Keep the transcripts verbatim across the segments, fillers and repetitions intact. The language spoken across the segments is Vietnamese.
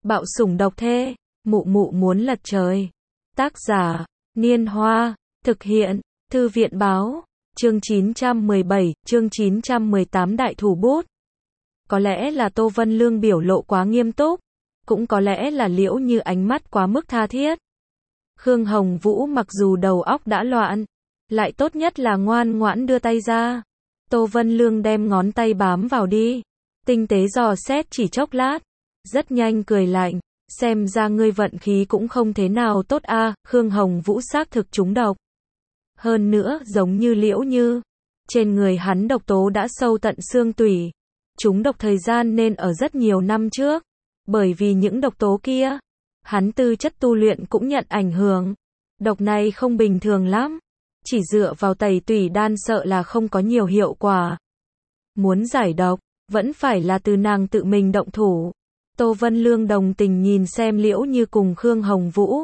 Bạo sủng độc thê, mụ mụ muốn lật trời. Tác giả, Niên Hoa, thực hiện, Thư viện báo, chương chín trăm mười bảy, chương chín trăm mười tám Đại thủ bút. Có lẽ là Tô Vân Lương biểu lộ quá nghiêm túc, cũng có lẽ là Liễu Như ánh mắt quá mức tha thiết. Khương Hồng Vũ mặc dù đầu óc đã loạn, lại tốt nhất là ngoan ngoãn đưa tay ra. Tô Vân Lương đem ngón tay bám vào đi, tinh tế dò xét chỉ chốc lát, rất nhanh cười lạnh, xem ra ngươi vận khí cũng không thế nào tốt a. À, Khương Hồng Vũ xác thực trúng độc. Hơn nữa, giống như Liễu Như, trên người hắn độc tố đã sâu tận xương tủy. Trúng độc thời gian nên ở rất nhiều năm trước, bởi vì những độc tố kia, hắn tư chất tu luyện cũng nhận ảnh hưởng. Độc này không bình thường lắm, chỉ dựa vào tẩy tủy đan sợ là không có nhiều hiệu quả. Muốn giải độc, vẫn phải là từ nàng tự mình động thủ. Tô Vân Lương đồng tình nhìn xem Liễu Như cùng Khương Hồng Vũ.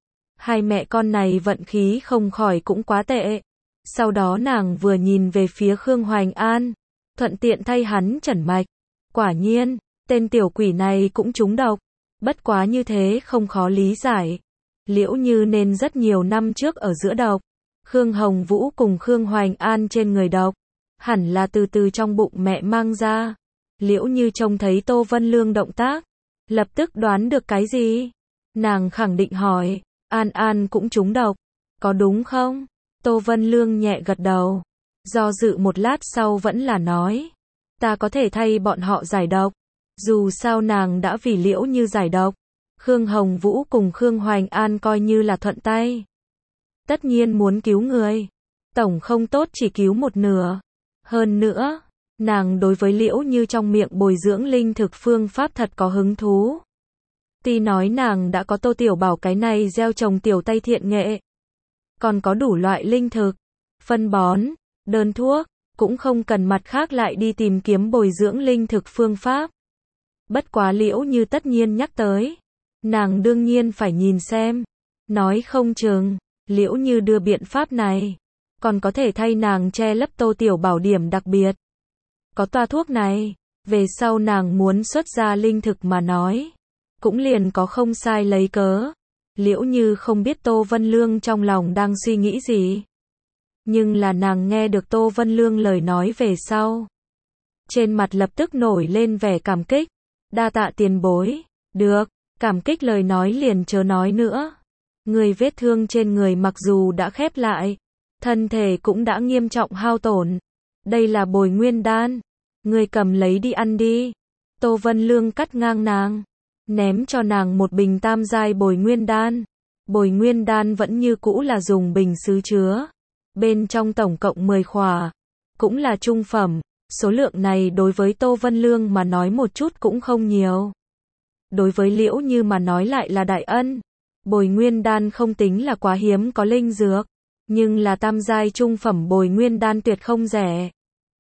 Hai mẹ con này vận khí không khỏi cũng quá tệ. Sau đó nàng vừa nhìn về phía Khương Hoành An, thuận tiện thay hắn chẩn mạch. Quả nhiên, tên tiểu quỷ này cũng trúng độc. Bất quá như thế không khó lý giải. Liễu Như nên rất nhiều năm trước ở giữa độc. Khương Hồng Vũ cùng Khương Hoành An trên người độc, hẳn là từ từ trong bụng mẹ mang ra. Liễu Như trông thấy Tô Vân Lương động tác, lập tức đoán được cái gì. Nàng khẳng định hỏi, An An cũng trúng độc, có đúng không? Tô Vân Lương nhẹ gật đầu, do dự một lát sau vẫn là nói, ta có thể thay bọn họ giải độc. Dù sao nàng đã vì Liễu Như giải độc, Khương Hồng Vũ cùng Khương Hoành An coi như là thuận tay. Tất nhiên muốn cứu người, tổng không tốt chỉ cứu một nửa. Hơn nữa, nàng đối với Liễu Như trong miệng bồi dưỡng linh thực phương pháp thật có hứng thú. Tuy nói nàng đã có Tô Tiểu Bảo cái này gieo trồng tiểu tay thiện nghệ, còn có đủ loại linh thực, phân bón, đơn thuốc, cũng không cần mặt khác lại đi tìm kiếm bồi dưỡng linh thực phương pháp. Bất quá Liễu Như tất nhiên nhắc tới, nàng đương nhiên phải nhìn xem, nói không chừng, Liễu Như đưa biện pháp này, còn có thể thay nàng che lấp Tô Tiểu Bảo điểm đặc biệt. Có toa thuốc này, về sau nàng muốn xuất ra linh thực mà nói, cũng liền có không sai lấy cớ. Liễu Như không biết Tô Vân Lương trong lòng đang suy nghĩ gì, nhưng là nàng nghe được Tô Vân Lương lời nói về sau, trên mặt lập tức nổi lên vẻ cảm kích. Đa tạ tiền bối. Được, cảm kích lời nói liền chớ nói nữa. Người vết thương trên người mặc dù đã khép lại, thân thể cũng đã nghiêm trọng hao tổn. Đây là bồi nguyên đan, người cầm lấy đi ăn đi. Tô Vân Lương cắt ngang nàng, ném cho nàng một bình tam giai bồi nguyên đan. Bồi nguyên đan vẫn như cũ là dùng bình sứ chứa, bên trong tổng cộng mười khỏa, cũng là trung phẩm. Số lượng này đối với Tô Vân Lương mà nói một chút cũng không nhiều. Đối với Liễu Như mà nói lại là đại ân. Bồi nguyên đan không tính là quá hiếm có linh dược, nhưng là tam giai trung phẩm bồi nguyên đan tuyệt không rẻ.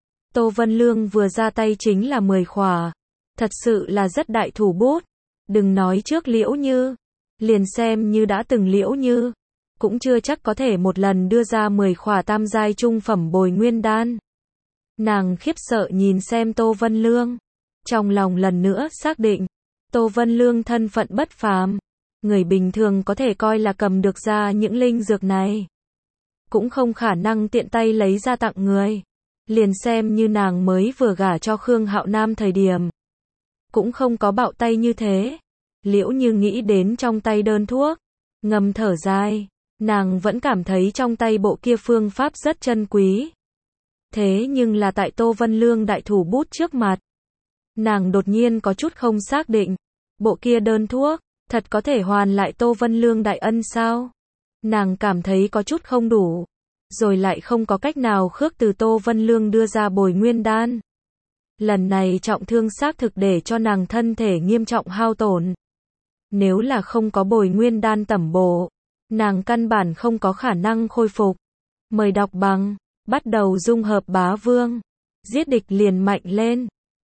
Tô Vân Lương vừa ra tay chính là mười khỏa, thật sự là rất đại thủ bút. Đừng nói trước Liễu Như, liền xem như đã từng Liễu Như, cũng chưa chắc có thể một lần đưa ra mười khỏa tam giai trung phẩm bồi nguyên đan. Nàng khiếp sợ nhìn xem Tô Vân Lương, trong lòng lần nữa xác định, Tô Vân Lương thân phận bất phàm, người bình thường có thể coi là cầm được ra những linh dược này, cũng không khả năng tiện tay lấy ra tặng người. Liền xem như nàng mới vừa gả cho Khương Hạo Nam thời điểm, cũng không có bạo tay như thế. Liễu Như nghĩ đến trong tay đơn thuốc, ngầm thở dài, nàng vẫn cảm thấy trong tay bộ kia phương pháp rất chân quý. Thế nhưng là tại Tô Vân Lương đại thủ bút trước mặt, nàng đột nhiên có chút không xác định, bộ kia đơn thuốc, thật có thể hoàn lại Tô Vân Lương đại ân sao? Nàng cảm thấy có chút không đủ, rồi lại không có cách nào khước từ Tô Vân Lương đưa ra bồi nguyên đan. Lần này trọng thương xác thực để cho nàng thân thể nghiêm trọng hao tổn. Nếu là không có bồi nguyên đan tẩm bổ, nàng căn bản không có khả năng khôi phục. Mời đọc bằng, bắt đầu dung hợp bá vương, giết địch liền mạnh lên.